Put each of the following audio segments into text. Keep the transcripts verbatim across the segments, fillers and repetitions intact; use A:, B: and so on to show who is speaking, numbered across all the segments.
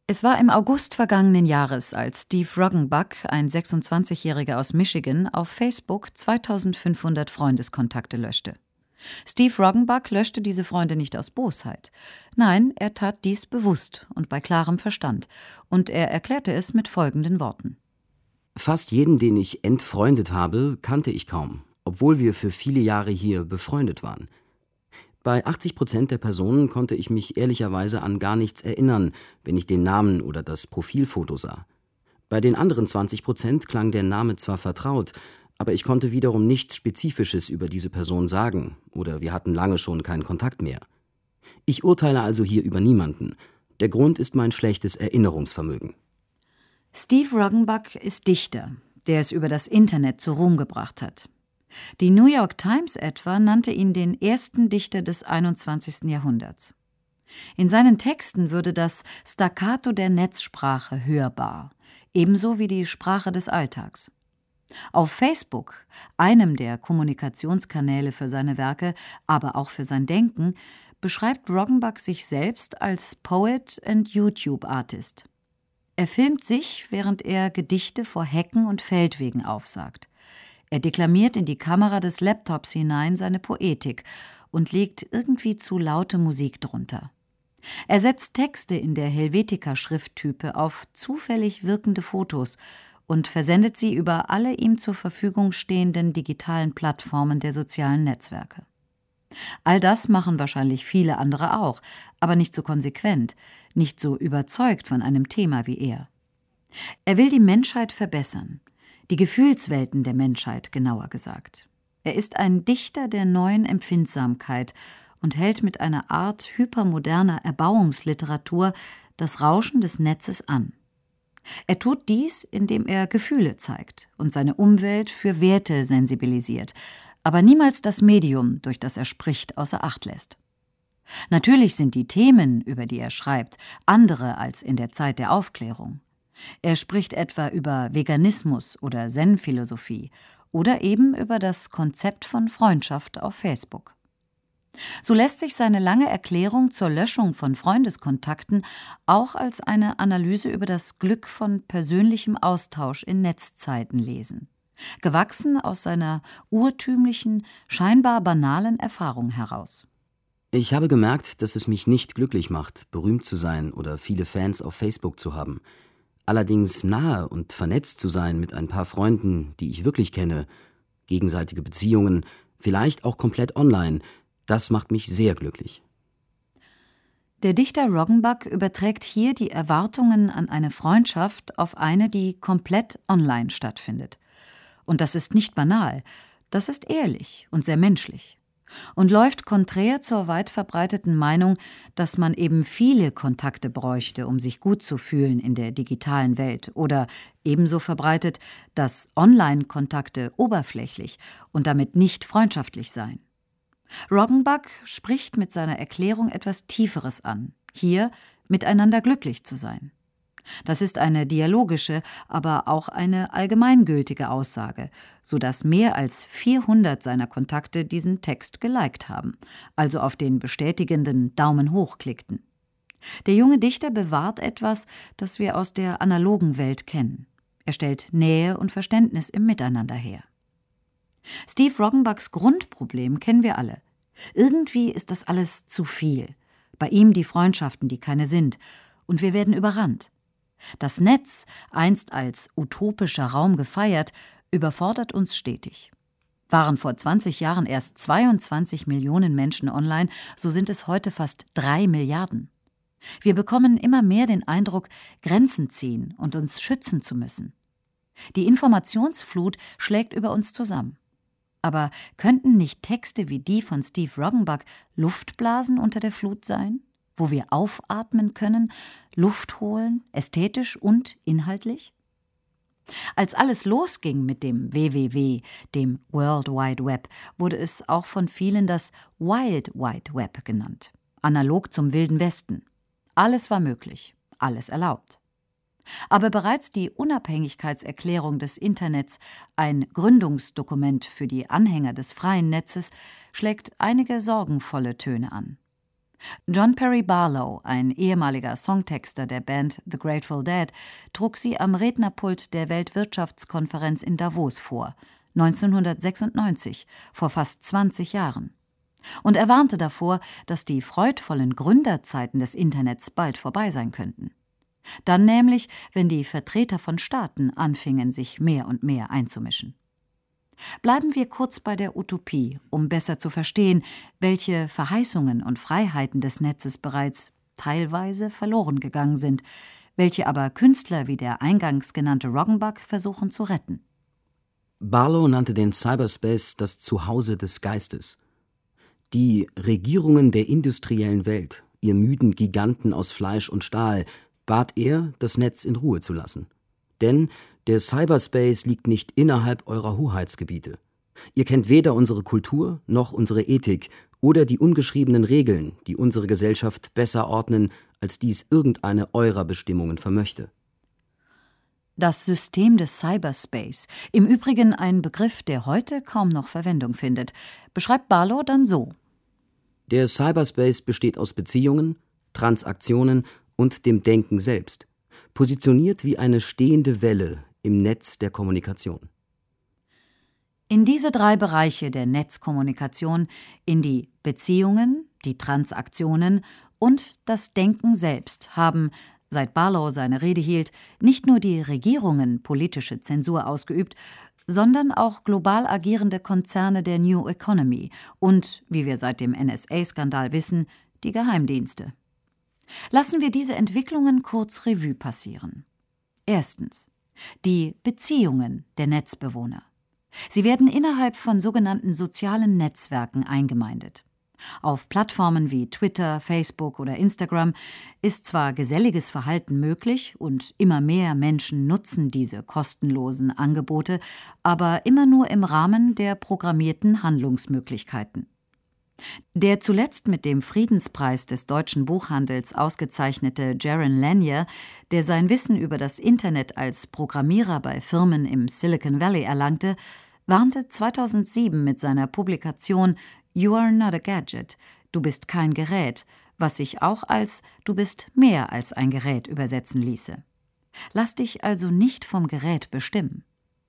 A: Es war im August vergangenen Jahres, als Steve Roggenbuck, ein sechsundzwanzigjähriger aus Michigan, auf Facebook zweitausendfünfhundert Freundeskontakte löschte. Steve Roggenbuck löschte diese Freunde nicht aus Bosheit. Nein, er tat dies bewusst und bei klarem Verstand. Und er erklärte es mit folgenden Worten.
B: Fast jeden, den ich entfreundet habe, kannte ich kaum, obwohl wir für viele Jahre hier befreundet waren. Bei achtzig Prozent der Personen konnte ich mich ehrlicherweise an gar nichts erinnern, wenn ich den Namen oder das Profilfoto sah. Bei den anderen zwanzig Prozent klang der Name zwar vertraut, aber ich konnte wiederum nichts Spezifisches über diese Person sagen, oder wir hatten lange schon keinen Kontakt mehr. Ich urteile also hier über niemanden. Der Grund ist mein schlechtes Erinnerungsvermögen.
A: Steve Roggenbuck ist Dichter, der es über das Internet zu Ruhm gebracht hat. Die New York Times etwa nannte ihn den ersten Dichter des einundzwanzigsten Jahrhunderts. In seinen Texten würde das Staccato der Netzsprache hörbar, ebenso wie die Sprache des Alltags. Auf Facebook, einem der Kommunikationskanäle für seine Werke, aber auch für sein Denken, beschreibt Roggenbuck sich selbst als Poet and YouTube-Artist. Er filmt sich, während er Gedichte vor Hecken und Feldwegen aufsagt. Er deklamiert in die Kamera des Laptops hinein seine Poetik und legt irgendwie zu laute Musik drunter. Er setzt Texte in der Helvetica-Schrifttype auf zufällig wirkende Fotos und versendet sie über alle ihm zur Verfügung stehenden digitalen Plattformen der sozialen Netzwerke. All das machen wahrscheinlich viele andere auch, aber nicht so konsequent, nicht so überzeugt von einem Thema wie er. Er will die Menschheit verbessern, die Gefühlswelten der Menschheit genauer gesagt. Er ist ein Dichter der neuen Empfindsamkeit und hält mit einer Art hypermoderner Erbauungsliteratur das Rauschen des Netzes an. Er tut dies, indem er Gefühle zeigt und seine Umwelt für Werte sensibilisiert, aber niemals das Medium, durch das er spricht, außer Acht lässt. Natürlich sind die Themen, über die er schreibt, andere als in der Zeit der Aufklärung. Er spricht etwa über Veganismus oder Zen-Philosophie oder eben über das Konzept von Freundschaft auf Facebook. So lässt sich seine lange Erklärung zur Löschung von Freundeskontakten auch als eine Analyse über das Glück von persönlichem Austausch in Netzzeiten lesen, gewachsen aus seiner urtümlichen, scheinbar banalen Erfahrung heraus.
B: Ich habe gemerkt, dass es mich nicht glücklich macht, berühmt zu sein oder viele Fans auf Facebook zu haben. Allerdings nahe und vernetzt zu sein mit ein paar Freunden, die ich wirklich kenne, gegenseitige Beziehungen, vielleicht auch komplett online, das macht mich sehr glücklich.
A: Der Dichter Roggenbuck überträgt hier die Erwartungen an eine Freundschaft auf eine, die komplett online stattfindet. Und das ist nicht banal, das ist ehrlich und sehr menschlich. Und läuft konträr zur weit verbreiteten Meinung, dass man eben viele Kontakte bräuchte, um sich gut zu fühlen in der digitalen Welt, oder ebenso verbreitet, dass Online-Kontakte oberflächlich und damit nicht freundschaftlich seien. Roggenbuck spricht mit seiner Erklärung etwas Tieferes an, hier miteinander glücklich zu sein. Das ist eine dialogische, aber auch eine allgemeingültige Aussage, sodass mehr als vierhundert seiner Kontakte diesen Text geliked haben, also auf den bestätigenden Daumen hoch klickten. Der junge Dichter bewahrt etwas, das wir aus der analogen Welt kennen. Er stellt Nähe und Verständnis im Miteinander her. Steve Roggenbucks Grundproblem kennen wir alle. Irgendwie ist das alles zu viel. Bei ihm die Freundschaften, die keine sind. Und wir werden überrannt. Das Netz, einst als utopischer Raum gefeiert, überfordert uns stetig. Waren vor zwanzig Jahren erst zweiundzwanzig Millionen Menschen online, so sind es heute fast drei Milliarden. Wir bekommen immer mehr den Eindruck, Grenzen ziehen und uns schützen zu müssen. Die Informationsflut schlägt über uns zusammen. Aber könnten nicht Texte wie die von Steve Roggenbuck Luftblasen unter der Flut sein, wo wir aufatmen können, Luft holen, ästhetisch und inhaltlich? Als alles losging mit dem W W W, dem World Wide Web, wurde es auch von vielen das Wild Wide Web genannt, analog zum Wilden Westen. Alles war möglich, alles erlaubt. Aber bereits die Unabhängigkeitserklärung des Internets, ein Gründungsdokument für die Anhänger des freien Netzes, schlägt einige sorgenvolle Töne an. John Perry Barlow, ein ehemaliger Songtexter der Band The Grateful Dead, trug sie am Rednerpult der Weltwirtschaftskonferenz in Davos vor, neunzehnhundertsechsundneunzig, vor fast zwanzig Jahren. Und er warnte davor, dass die freudvollen Gründerzeiten des Internets bald vorbei sein könnten. Dann nämlich, wenn die Vertreter von Staaten anfingen, sich mehr und mehr einzumischen. Bleiben wir kurz bei der Utopie, um besser zu verstehen, welche Verheißungen und Freiheiten des Netzes bereits teilweise verloren gegangen sind, welche aber Künstler wie der eingangs genannte Roggenbuck versuchen zu retten.
B: Barlow nannte den Cyberspace das Zuhause des Geistes. Die Regierungen der industriellen Welt, ihr müden Giganten aus Fleisch und Stahl, bat er, das Netz in Ruhe zu lassen. Denn der Cyberspace liegt nicht innerhalb eurer Hoheitsgebiete. Ihr kennt weder unsere Kultur noch unsere Ethik oder die ungeschriebenen Regeln, die unsere Gesellschaft besser ordnen, als dies irgendeine eurer Bestimmungen vermöchte.
A: Das System des Cyberspace, im Übrigen ein Begriff, der heute kaum noch Verwendung findet, beschreibt Barlow dann so:
B: Der Cyberspace besteht aus Beziehungen, Transaktionen und dem Denken selbst, positioniert wie eine stehende Welle im Netz der Kommunikation.
A: In diese drei Bereiche der Netzkommunikation, in die Beziehungen, die Transaktionen und das Denken selbst, haben, seit Barlow seine Rede hielt, nicht nur die Regierungen politische Zensur ausgeübt, sondern auch global agierende Konzerne der New Economy und, wie wir seit dem N S A-Skandal wissen, die Geheimdienste. Lassen wir diese Entwicklungen kurz Revue passieren. Erstens. Die Beziehungen der Netzbewohner. Sie werden innerhalb von sogenannten sozialen Netzwerken eingemeindet. Auf Plattformen wie Twitter, Facebook oder Instagram ist zwar geselliges Verhalten möglich und immer mehr Menschen nutzen diese kostenlosen Angebote, aber immer nur im Rahmen der programmierten Handlungsmöglichkeiten. Der zuletzt mit dem Friedenspreis des deutschen Buchhandels ausgezeichnete Jaron Lanier, der sein Wissen über das Internet als Programmierer bei Firmen im Silicon Valley erlangte, warnte zweitausendsieben mit seiner Publikation You are not a gadget, du bist kein Gerät, was sich auch als du bist mehr als ein Gerät übersetzen ließe. Lass dich also nicht vom Gerät bestimmen.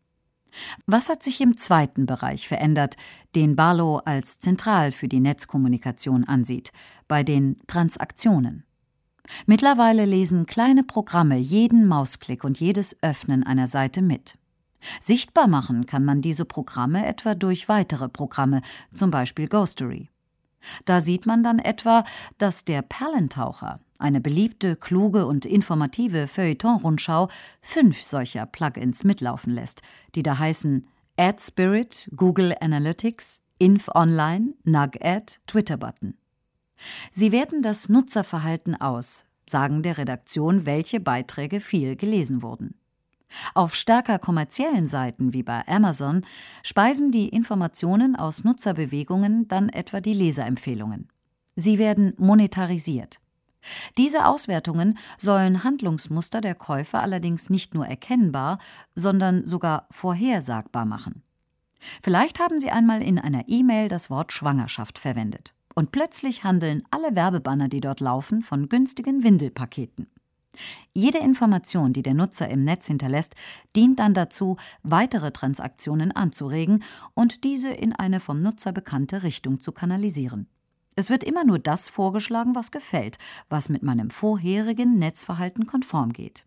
A: Was hat sich im zweiten Bereich verändert, den Barlow als zentral für die Netzkommunikation ansieht, bei den Transaktionen? Mittlerweile lesen kleine Programme jeden Mausklick und jedes Öffnen einer Seite mit. Sichtbar machen kann man diese Programme etwa durch weitere Programme, zum Beispiel Ghostery. Da sieht man dann etwa, dass der Perlentaucher, eine beliebte, kluge und informative Feuilleton-Rundschau, fünf solcher Plugins mitlaufen lässt, die da heißen AdSpirit, Google Analytics, InfOnline, NugAd, Twitter-Button. Sie werten das Nutzerverhalten aus, sagen der Redaktion, welche Beiträge viel gelesen wurden. Auf stärker kommerziellen Seiten wie bei Amazon speisen die Informationen aus Nutzerbewegungen dann etwa die Leserempfehlungen. Sie werden monetarisiert. Diese Auswertungen sollen Handlungsmuster der Käufer allerdings nicht nur erkennbar, sondern sogar vorhersagbar machen. Vielleicht haben Sie einmal in einer E-Mail das Wort Schwangerschaft verwendet. Und plötzlich handeln alle Werbebanner, die dort laufen, von günstigen Windelpaketen. Jede Information, die der Nutzer im Netz hinterlässt, dient dann dazu, weitere Transaktionen anzuregen und diese in eine vom Nutzer bekannte Richtung zu kanalisieren. Es wird immer nur das vorgeschlagen, was gefällt, was mit meinem vorherigen Netzverhalten konform geht.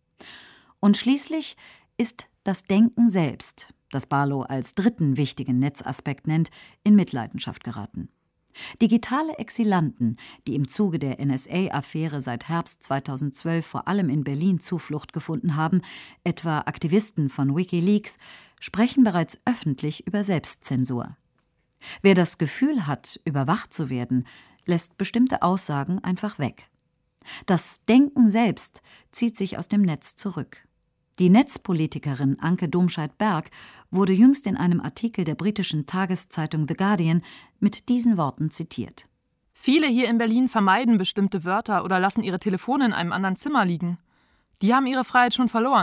A: Und schließlich ist das Denken selbst, das Barlow als dritten wichtigen Netzaspekt nennt, in Mitleidenschaft geraten. Digitale Exilanten, die im Zuge der N S A-Affäre seit Herbst zweitausendzwölf vor allem in Berlin Zuflucht gefunden haben, etwa Aktivisten von WikiLeaks, sprechen bereits öffentlich über Selbstzensur. Wer das Gefühl hat, überwacht zu werden, lässt bestimmte Aussagen einfach weg. Das Denken selbst zieht sich aus dem Netz zurück. Die Netzpolitikerin Anke Domscheit-Berg wurde jüngst in einem Artikel der britischen Tageszeitung The Guardian mit diesen Worten zitiert.
C: Viele hier in Berlin vermeiden bestimmte Wörter oder lassen ihre Telefone in einem anderen Zimmer liegen. Die haben ihre Freiheit schon verloren.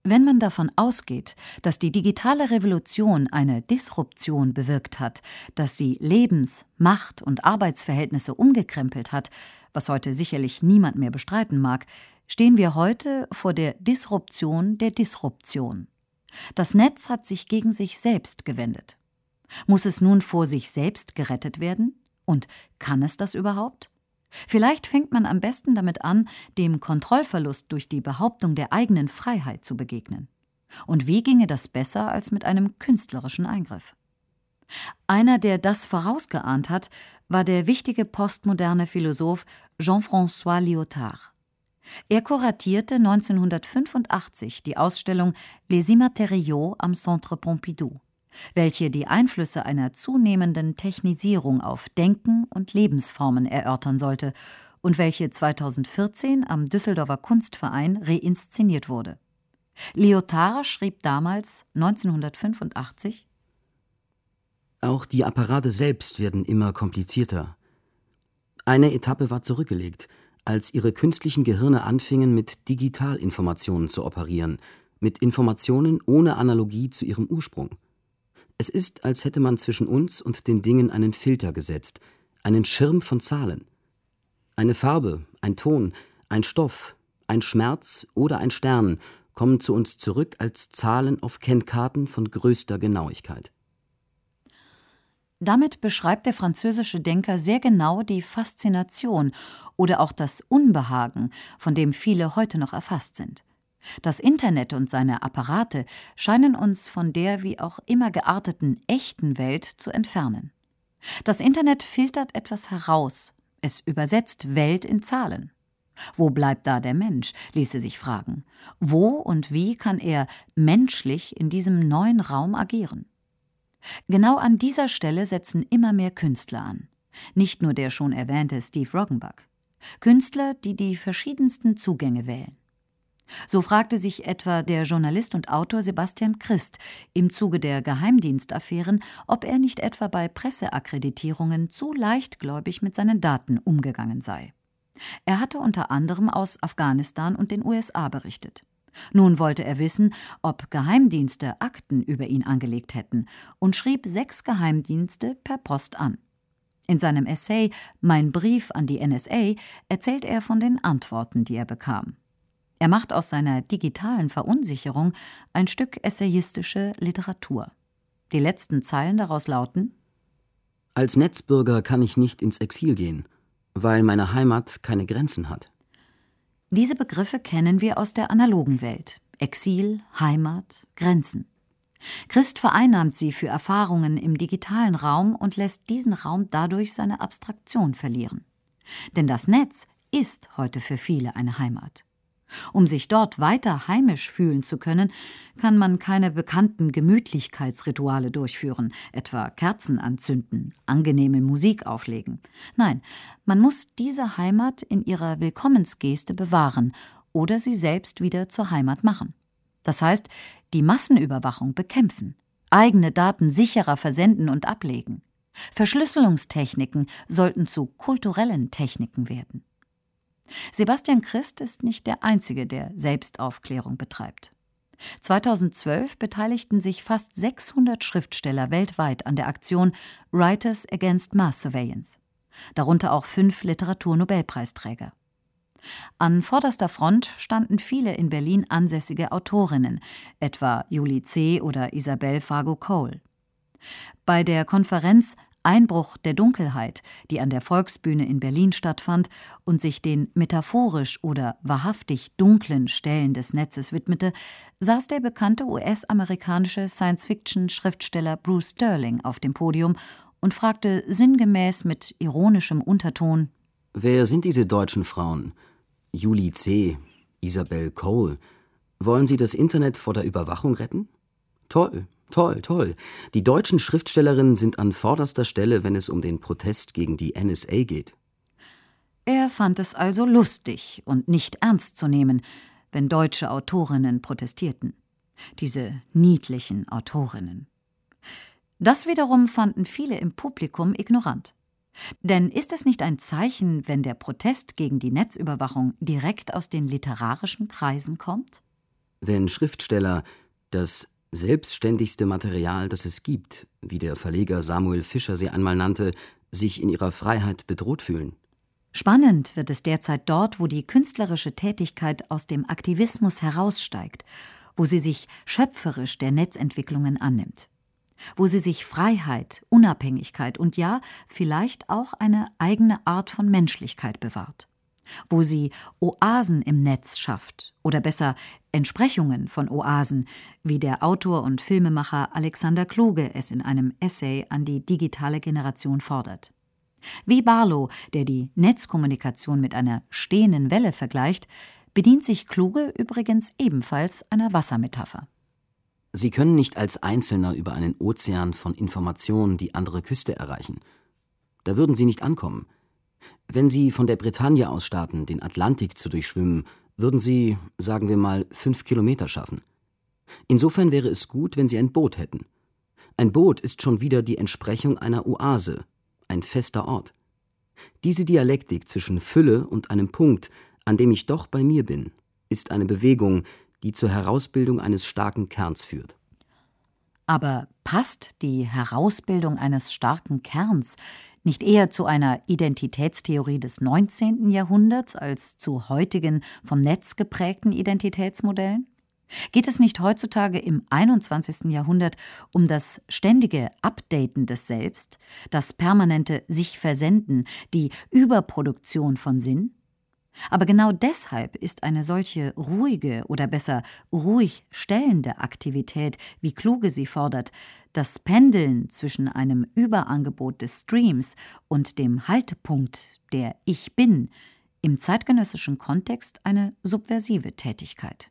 A: Wenn man davon ausgeht, dass die digitale Revolution eine Disruption bewirkt hat, dass sie Lebens-, Macht- und Arbeitsverhältnisse umgekrempelt hat, was heute sicherlich niemand mehr bestreiten mag, stehen wir heute vor der Disruption der Disruption. Das Netz hat sich gegen sich selbst gewendet. Muss es nun vor sich selbst gerettet werden? Und kann es das überhaupt? Vielleicht fängt man am besten damit an, dem Kontrollverlust durch die Behauptung der eigenen Freiheit zu begegnen. Und wie ginge das besser als mit einem künstlerischen Eingriff? Einer, der das vorausgeahnt hat, war der wichtige postmoderne Philosoph Jean-François Lyotard. Er kuratierte neunzehnhundertfünfundachtzig die Ausstellung Les Immatériaux am Centre Pompidou, welche die Einflüsse einer zunehmenden Technisierung auf Denken und Lebensformen erörtern sollte und welche zweitausendvierzehn am Düsseldorfer Kunstverein reinszeniert wurde. Lyotard schrieb damals, neunzehnhundertfünfundachtzig:
B: Auch die Apparate selbst werden immer komplizierter. Eine Etappe war zurückgelegt, als ihre künstlichen Gehirne anfingen, mit Digitalinformationen zu operieren, mit Informationen ohne Analogie zu ihrem Ursprung. Es ist, als hätte man zwischen uns und den Dingen einen Filter gesetzt, einen Schirm von Zahlen. Eine Farbe, ein Ton, ein Stoff, ein Schmerz oder ein Stern kommen zu uns zurück als Zahlen auf Kennkarten von größter Genauigkeit.
A: Damit beschreibt der französische Denker sehr genau die Faszination oder auch das Unbehagen, von dem viele heute noch erfasst sind. Das Internet und seine Apparate scheinen uns von der wie auch immer gearteten echten Welt zu entfernen. Das Internet filtert etwas heraus, es übersetzt Welt in Zahlen. Wo bleibt da der Mensch, ließe sich fragen. Wo und wie kann er menschlich in diesem neuen Raum agieren? Genau an dieser Stelle setzen immer mehr Künstler an. Nicht nur der schon erwähnte Steve Roggenbuck. Künstler, die die verschiedensten Zugänge wählen. So fragte sich etwa der Journalist und Autor Sebastian Christ im Zuge der Geheimdienstaffären, ob er nicht etwa bei Presseakkreditierungen zu leichtgläubig mit seinen Daten umgegangen sei. Er hatte unter anderem aus Afghanistan und den U S A berichtet. Nun wollte er wissen, ob Geheimdienste Akten über ihn angelegt hätten und schrieb sechs Geheimdienste per Post an. In seinem Essay »Mein Brief an die N S A« erzählt er von den Antworten, die er bekam. Er macht aus seiner digitalen Verunsicherung ein Stück essayistische Literatur. Die letzten Zeilen daraus lauten:
B: Als Netzbürger kann ich nicht ins Exil gehen, weil meine Heimat keine Grenzen hat.
A: Diese Begriffe kennen wir aus der analogen Welt: Exil, Heimat, Grenzen. Christ vereinnahmt sie für Erfahrungen im digitalen Raum und lässt diesen Raum dadurch seine Abstraktion verlieren. Denn das Netz ist heute für viele eine Heimat. Um sich dort weiter heimisch fühlen zu können, kann man keine bekannten Gemütlichkeitsrituale durchführen, etwa Kerzen anzünden, angenehme Musik auflegen. Nein, man muss diese Heimat in ihrer Willkommensgeste bewahren oder sie selbst wieder zur Heimat machen. Das heißt, die Massenüberwachung bekämpfen, eigene Daten sicherer versenden und ablegen. Verschlüsselungstechniken sollten zu kulturellen Techniken werden. Sebastian Christ ist nicht der Einzige, der Selbstaufklärung betreibt. zweitausendzwölf beteiligten sich fast sechshundert Schriftsteller weltweit an der Aktion Writers Against Mass Surveillance, darunter auch fünf Literaturnobelpreisträger. An vorderster Front standen viele in Berlin ansässige Autorinnen, etwa Julie C. oder Isabel Fargo Cole. Bei der Konferenz Einbruch der Dunkelheit, die an der Volksbühne in Berlin stattfand und sich den metaphorisch oder wahrhaftig dunklen Stellen des Netzes widmete, saß der bekannte U S-amerikanische Science-Fiction-Schriftsteller Bruce Sterling auf dem Podium und fragte sinngemäß mit ironischem Unterton:
B: Wer sind diese deutschen Frauen? Julie C., Isabel Cole. Wollen Sie das Internet vor der Überwachung retten? Toll. Toll, toll. Die deutschen Schriftstellerinnen sind an vorderster Stelle, wenn es um den Protest gegen die N S A geht.
A: Er fand es also lustig und nicht ernst zu nehmen, wenn deutsche Autorinnen protestierten. Diese niedlichen Autorinnen. Das wiederum fanden viele im Publikum ignorant. Denn ist es nicht ein Zeichen, wenn der Protest gegen die Netzüberwachung direkt aus den literarischen Kreisen kommt?
B: Wenn Schriftsteller das selbstständigste Material, das es gibt, wie der Verleger Samuel Fischer sie einmal nannte, sich in ihrer Freiheit bedroht fühlen.
A: Spannend wird es derzeit dort, wo die künstlerische Tätigkeit aus dem Aktivismus heraussteigt, wo sie sich schöpferisch der Netzentwicklungen annimmt, wo sie sich Freiheit, Unabhängigkeit und ja, vielleicht auch eine eigene Art von Menschlichkeit bewahrt, wo sie Oasen im Netz schafft oder besser Entsprechungen von Oasen, wie der Autor und Filmemacher Alexander Kluge es in einem Essay an die digitale Generation fordert. Wie Barlow, der die Netzkommunikation mit einer stehenden Welle vergleicht, bedient sich Kluge übrigens ebenfalls einer Wassermetapher.
B: Sie können nicht als Einzelner über einen Ozean von Informationen die andere Küste erreichen. Da würden Sie nicht ankommen. Wenn Sie von der Bretagne aus starten, den Atlantik zu durchschwimmen, würden Sie, sagen wir mal, fünf Kilometer schaffen. Insofern wäre es gut, wenn Sie ein Boot hätten. Ein Boot ist schon wieder die Entsprechung einer Oase, ein fester Ort. Diese Dialektik zwischen Fülle und einem Punkt, an dem ich doch bei mir bin, ist eine Bewegung, die zur Herausbildung eines starken Kerns führt.
A: Aber passt die Herausbildung eines starken Kerns nicht eher zu einer Identitätstheorie des neunzehnten Jahrhunderts als zu heutigen, vom Netz geprägten Identitätsmodellen? Geht es nicht heutzutage im einundzwanzigsten Jahrhundert um das ständige Updaten des Selbst, das permanente Sich-Versenden, die Überproduktion von Sinn? Aber genau deshalb ist eine solche ruhige oder besser ruhig stellende Aktivität, wie Kluge sie fordert, das Pendeln zwischen einem Überangebot des Streams und dem Haltepunkt, der Ich Bin, im zeitgenössischen Kontext eine subversive Tätigkeit.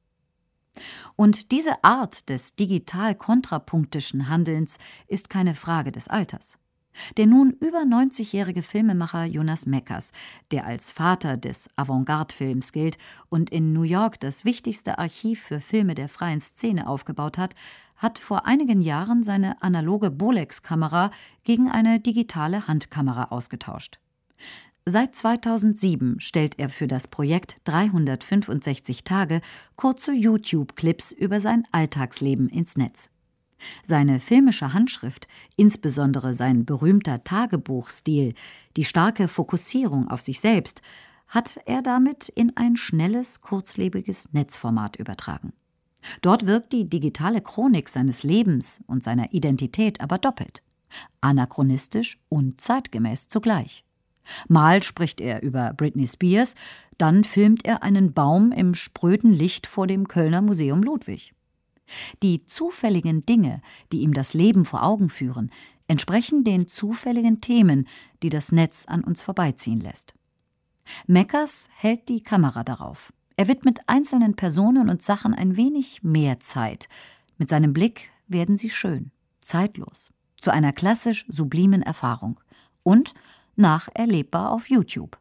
A: Und diese Art des digital-kontrapunktischen Handelns ist keine Frage des Alters. Der nun über neunzigjährige Filmemacher Jonas Mekas, der als Vater des Avantgarde-Films gilt und in New York das wichtigste Archiv für Filme der freien Szene aufgebaut hat, hat vor einigen Jahren seine analoge Bolex-Kamera gegen eine digitale Handkamera ausgetauscht. Seit zweitausendsieben stellt er für das Projekt dreihundertfünfundsechzig Tage kurze YouTube-Clips über sein Alltagsleben ins Netz. Seine filmische Handschrift, insbesondere sein berühmter Tagebuchstil, die starke Fokussierung auf sich selbst, hat er damit in ein schnelles, kurzlebiges Netzformat übertragen. Dort wirkt die digitale Chronik seines Lebens und seiner Identität aber doppelt, anachronistisch und zeitgemäß zugleich. Mal spricht er über Britney Spears, dann filmt er einen Baum im spröden Licht vor dem Kölner Museum Ludwig. Die zufälligen Dinge, die ihm das Leben vor Augen führen, entsprechen den zufälligen Themen, die das Netz an uns vorbeiziehen lässt. Mekas hält die Kamera darauf. Er widmet einzelnen Personen und Sachen ein wenig mehr Zeit. Mit seinem Blick werden sie schön, zeitlos, zu einer klassisch sublimen Erfahrung und nacherlebbar auf YouTube.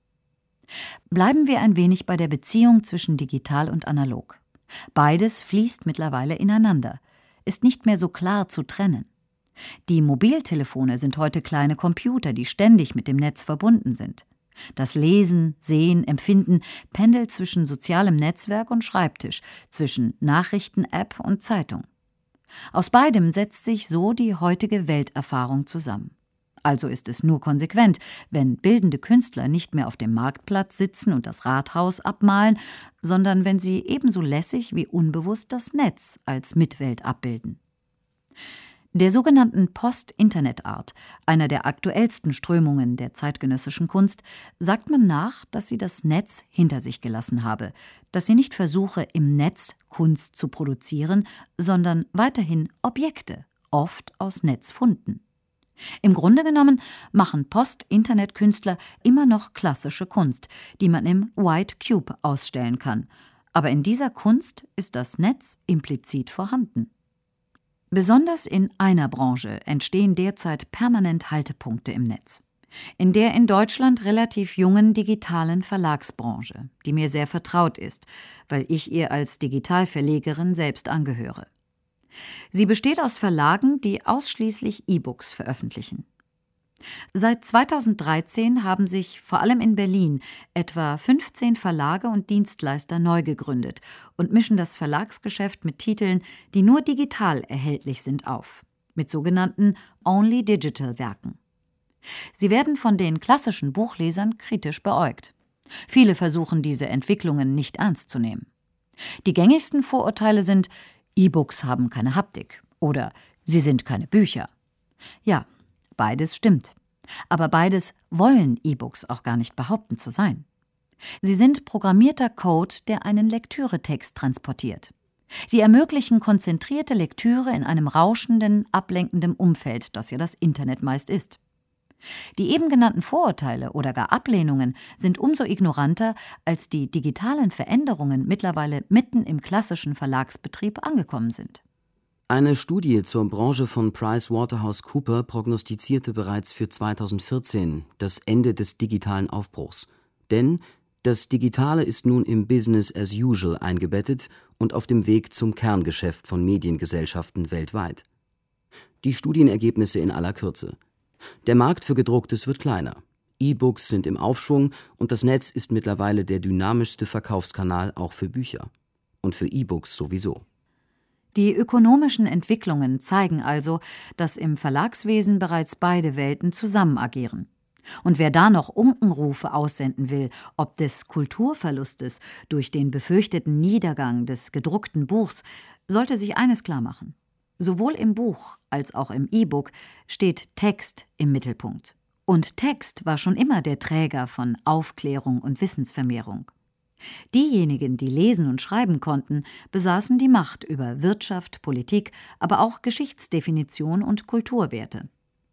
A: Bleiben wir ein wenig bei der Beziehung zwischen digital und analog. Beides fließt mittlerweile ineinander, ist nicht mehr so klar zu trennen. Die Mobiltelefone sind heute kleine Computer, die ständig mit dem Netz verbunden sind. Das Lesen, Sehen, Empfinden pendelt zwischen sozialem Netzwerk und Schreibtisch, zwischen Nachrichten-App und Zeitung. Aus beidem setzt sich so die heutige Welterfahrung zusammen. Also ist es nur konsequent, wenn bildende Künstler nicht mehr auf dem Marktplatz sitzen und das Rathaus abmalen, sondern wenn sie ebenso lässig wie unbewusst das Netz als Mitwelt abbilden. Der sogenannten Post-Internet-Art, einer der aktuellsten Strömungen der zeitgenössischen Kunst, sagt man nach, dass sie das Netz hinter sich gelassen habe, dass sie nicht versuche, im Netz Kunst zu produzieren, sondern weiterhin Objekte, oft aus Netzfunden. Im Grunde genommen machen Post-Internet-Künstler immer noch klassische Kunst, die man im White Cube ausstellen kann. Aber in dieser Kunst ist das Netz implizit vorhanden. Besonders in einer Branche entstehen derzeit permanent Haltepunkte im Netz. In der in Deutschland relativ jungen digitalen Verlagsbranche, die mir sehr vertraut ist, weil ich ihr als Digitalverlegerin selbst angehöre. Sie besteht aus Verlagen, die ausschließlich E-Books veröffentlichen. Seit zweitausenddreizehn haben sich vor allem in Berlin etwa fünfzehn Verlage und Dienstleister neu gegründet und mischen das Verlagsgeschäft mit Titeln, die nur digital erhältlich sind, auf, mit sogenannten Only-Digital-Werken. Sie werden von den klassischen Buchlesern kritisch beäugt. Viele versuchen, diese Entwicklungen nicht ernst zu nehmen. Die gängigsten Vorurteile sind, E-Books haben keine Haptik oder sie sind keine Bücher. Ja, beides stimmt. Aber beides wollen E-Books auch gar nicht behaupten zu sein. Sie sind programmierter Code, der einen Lektüretext transportiert. Sie ermöglichen konzentrierte Lektüre in einem rauschenden, ablenkenden Umfeld, das ja das Internet meist ist. Die eben genannten Vorurteile oder gar Ablehnungen sind umso ignoranter, als die digitalen Veränderungen mittlerweile mitten im klassischen Verlagsbetrieb angekommen sind.
B: Eine Studie zur Branche von PricewaterhouseCoopers prognostizierte bereits für zweitausendvierzehn das Ende des digitalen Aufbruchs. Denn das Digitale ist nun im Business as usual eingebettet und auf dem Weg zum Kerngeschäft von Mediengesellschaften weltweit. Die Studienergebnisse in aller Kürze. Der Markt für Gedrucktes wird kleiner. E-Books sind im Aufschwung und das Netz ist mittlerweile der dynamischste Verkaufskanal auch für Bücher. Und für E-Books sowieso.
A: Die ökonomischen Entwicklungen zeigen also, dass im Verlagswesen bereits beide Welten zusammen agieren. Und wer da noch Unkenrufe aussenden will, ob des Kulturverlustes durch den befürchteten Niedergang des gedruckten Buchs, sollte sich eines klar machen. Sowohl im Buch als auch im E-Book steht Text im Mittelpunkt. Und Text war schon immer der Träger von Aufklärung und Wissensvermehrung. Diejenigen, die lesen und schreiben konnten, besaßen die Macht über Wirtschaft, Politik, aber auch Geschichtsdefinition und Kulturwerte.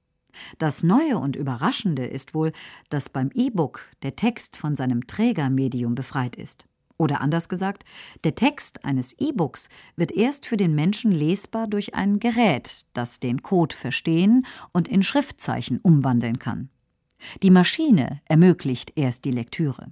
A: Das Neue und Überraschende ist wohl, dass beim E-Book der Text von seinem Trägermedium befreit ist. Oder anders gesagt, der Text eines E-Books wird erst für den Menschen lesbar durch ein Gerät, das den Code verstehen und in Schriftzeichen umwandeln kann. Die Maschine ermöglicht erst die Lektüre.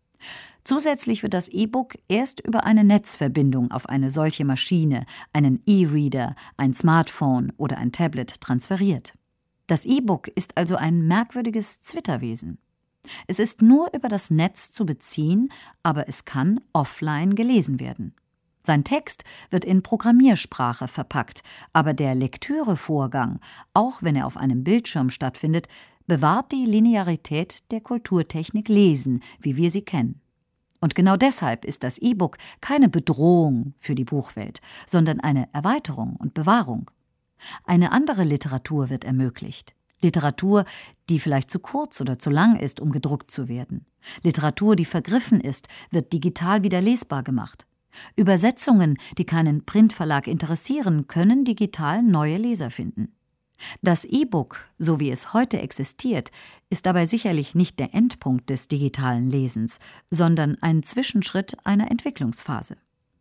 A: Zusätzlich wird das E-Book erst über eine Netzverbindung auf eine solche Maschine, einen E-Reader, ein Smartphone oder ein Tablet transferiert. Das E-Book ist also ein merkwürdiges Zwitterwesen. Es ist nur über das Netz zu beziehen, aber es kann offline gelesen werden. Sein Text wird in Programmiersprache verpackt, aber der Lektürevorgang, auch wenn er auf einem Bildschirm stattfindet, bewahrt die Linearität der Kulturtechnik Lesen, wie wir sie kennen. Und genau deshalb ist das E-Book keine Bedrohung für die Buchwelt, sondern eine Erweiterung und Bewahrung. Eine andere Literatur wird ermöglicht. Literatur, die vielleicht zu kurz oder zu lang ist, um gedruckt zu werden. Literatur, die vergriffen ist, wird digital wieder lesbar gemacht. Übersetzungen, die keinen Printverlag interessieren, können digital neue Leser finden. Das E-Book, so wie es heute existiert, ist dabei sicherlich nicht der Endpunkt des digitalen Lesens, sondern ein Zwischenschritt einer Entwicklungsphase.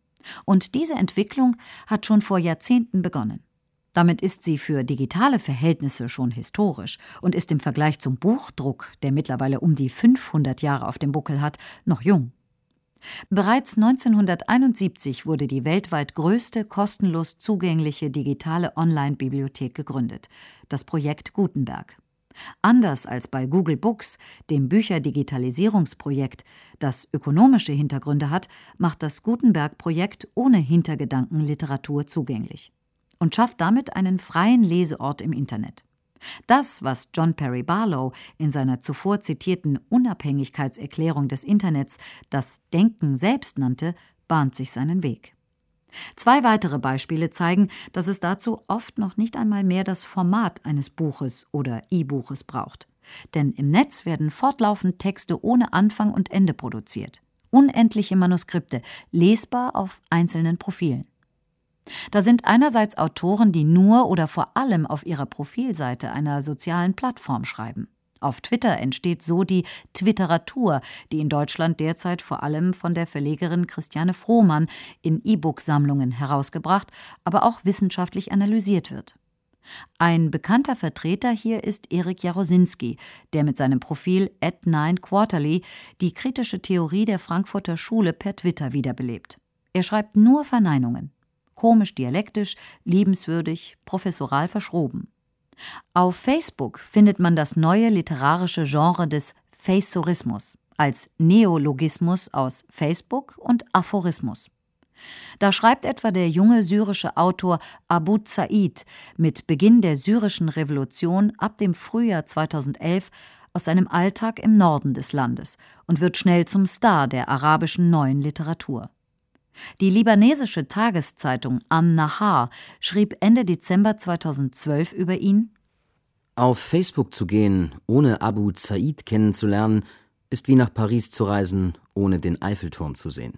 A: Und diese Entwicklung hat schon vor Jahrzehnten begonnen. Damit ist sie für digitale Verhältnisse schon historisch und ist im Vergleich zum Buchdruck, der mittlerweile um die fünfhundert Jahre auf dem Buckel hat, noch jung. Bereits neunzehnhunderteinundsiebzig wurde die weltweit größte kostenlos zugängliche digitale Online-Bibliothek gegründet, das Projekt Gutenberg. Anders als bei Google Books, dem Bücherdigitalisierungsprojekt, das ökonomische Hintergründe hat, macht das Gutenberg-Projekt ohne Hintergedanken Literatur zugänglich und schafft damit einen freien Leseort im Internet. Das, was John Perry Barlow in seiner zuvor zitierten Unabhängigkeitserklärung des Internets das Denken selbst nannte, bahnt sich seinen Weg. Zwei weitere Beispiele zeigen, dass es dazu oft noch nicht einmal mehr das Format eines Buches oder E-Buches braucht. Denn im Netz werden fortlaufend Texte ohne Anfang und Ende produziert. Unendliche Manuskripte, lesbar auf einzelnen Profilen. Da sind einerseits Autoren, die nur oder vor allem auf ihrer Profilseite einer sozialen Plattform schreiben. Auf Twitter entsteht so die Twitteratur, die in Deutschland derzeit vor allem von der Verlegerin Christiane Frohmann in E-Book-Sammlungen herausgebracht, aber auch wissenschaftlich analysiert wird. Ein bekannter Vertreter hier ist Erik Jarosinski, der mit seinem Profil at nine quarterly die kritische Theorie der Frankfurter Schule per Twitter wiederbelebt. Er schreibt nur Verneinungen. Komisch dialektisch, liebenswürdig, professoral verschroben. Auf Facebook findet man das neue literarische Genre des Faceorismus als Neologismus aus Facebook und Aphorismus. Da schreibt etwa der junge syrische Autor Abu Zaid mit Beginn der syrischen Revolution ab dem Frühjahr zweitausendelf aus seinem Alltag im Norden des Landes und wird schnell zum Star der arabischen neuen Literatur. Die libanesische Tageszeitung An-Nahar schrieb Ende Dezember zweitausendzwölf über ihn:
B: Auf Facebook zu gehen, ohne Abu Zaid kennenzulernen, ist wie nach Paris zu reisen, ohne den Eiffelturm zu sehen.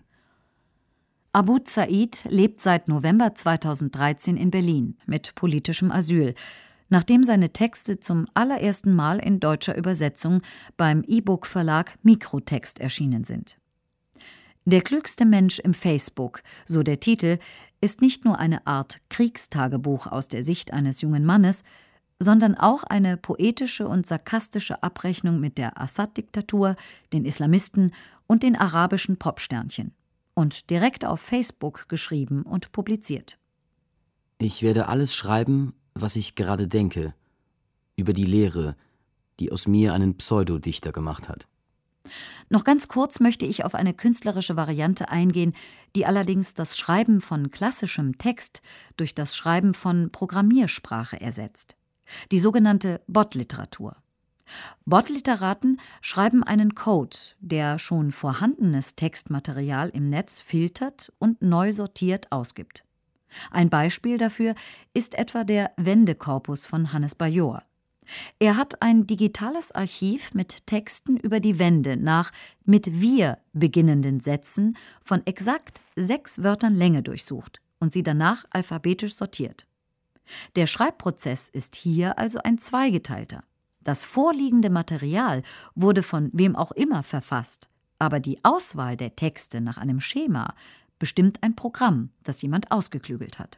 A: Abu Zaid lebt seit November zweitausenddreizehn in Berlin mit politischem Asyl, nachdem seine Texte zum allerersten Mal in deutscher Übersetzung beim E-Book-Verlag Mikrotext erschienen sind. Der klügste Mensch im Facebook, so der Titel, ist nicht nur eine Art Kriegstagebuch aus der Sicht eines jungen Mannes, sondern auch eine poetische und sarkastische Abrechnung mit der Assad-Diktatur, den Islamisten und den arabischen Popsternchen. Und direkt auf Facebook geschrieben und publiziert.
B: Ich werde alles schreiben, was ich gerade denke, über die Leere, die aus mir einen Pseudodichter gemacht hat.
A: Noch ganz kurz möchte ich auf eine künstlerische Variante eingehen, die allerdings das Schreiben von klassischem Text durch das Schreiben von Programmiersprache ersetzt. Die sogenannte Bot-Literatur. Bot-Literaten schreiben einen Code, der schon vorhandenes Textmaterial im Netz filtert und neu sortiert ausgibt. Ein Beispiel dafür ist etwa der Wendekorpus von Hannes Bajor. Er hat ein digitales Archiv mit Texten über die Wende nach mit wir beginnenden Sätzen von exakt sechs Wörtern Länge durchsucht und sie danach alphabetisch sortiert. Der Schreibprozess ist hier also ein zweigeteilter. Das vorliegende Material wurde von wem auch immer verfasst, aber die Auswahl der Texte nach einem Schema bestimmt ein Programm, das jemand ausgeklügelt hat.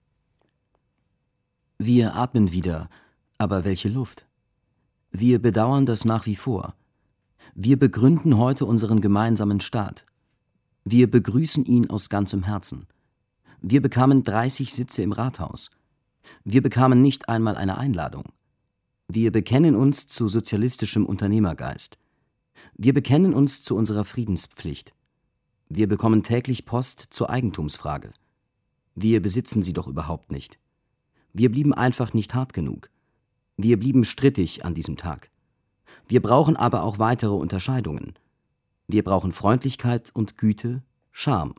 B: Wir atmen wieder, aber welche Luft? Wir bedauern das nach wie vor. Wir begründen heute unseren gemeinsamen Staat. Wir begrüßen ihn aus ganzem Herzen. Wir bekamen dreißig Sitze im Rathaus. Wir bekamen nicht einmal eine Einladung. Wir bekennen uns zu sozialistischem Unternehmergeist. Wir bekennen uns zu unserer Friedenspflicht. Wir bekommen täglich Post zur Eigentumsfrage. Wir besitzen sie doch überhaupt nicht. Wir blieben einfach nicht hart genug. Wir blieben strittig an diesem Tag. Wir brauchen aber auch weitere Unterscheidungen. Wir brauchen Freundlichkeit und Güte, Charme.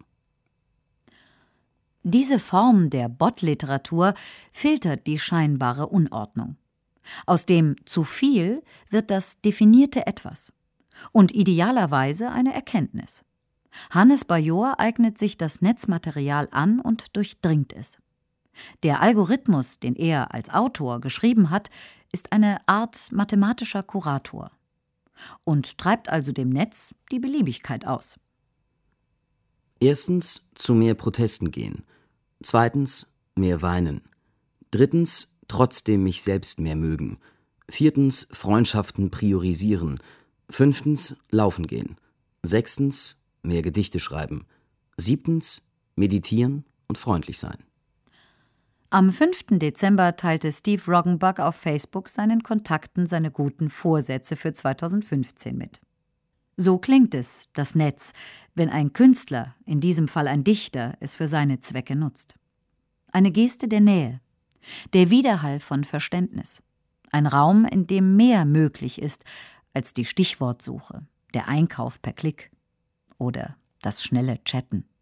A: Diese Form der Bot-Literatur filtert die scheinbare Unordnung. Aus dem zu viel wird das definierte Etwas und idealerweise eine Erkenntnis. Hannes Bajor eignet sich das Netzmaterial an und durchdringt es. Der Algorithmus, den er als Autor geschrieben hat, ist eine Art mathematischer Kurator und treibt also dem Netz die Beliebigkeit aus.
B: Erstens, zu mehr Protesten gehen. Zweitens, mehr weinen. Drittens, trotzdem mich selbst mehr mögen. Viertens, Freundschaften priorisieren. Fünftens, laufen gehen. Sechstens, mehr Gedichte schreiben. Siebtens, meditieren und freundlich sein.
A: Am fünften Dezember teilte Steve Roggenbuck auf Facebook seinen Kontakten seine guten Vorsätze für zweitausendfünfzehn mit. So klingt es, das Netz, wenn ein Künstler, in diesem Fall ein Dichter, es für seine Zwecke nutzt. Eine Geste der Nähe, der Widerhall von Verständnis. Ein Raum, in dem mehr möglich ist als die Stichwortsuche, der Einkauf per Klick oder das schnelle Chatten.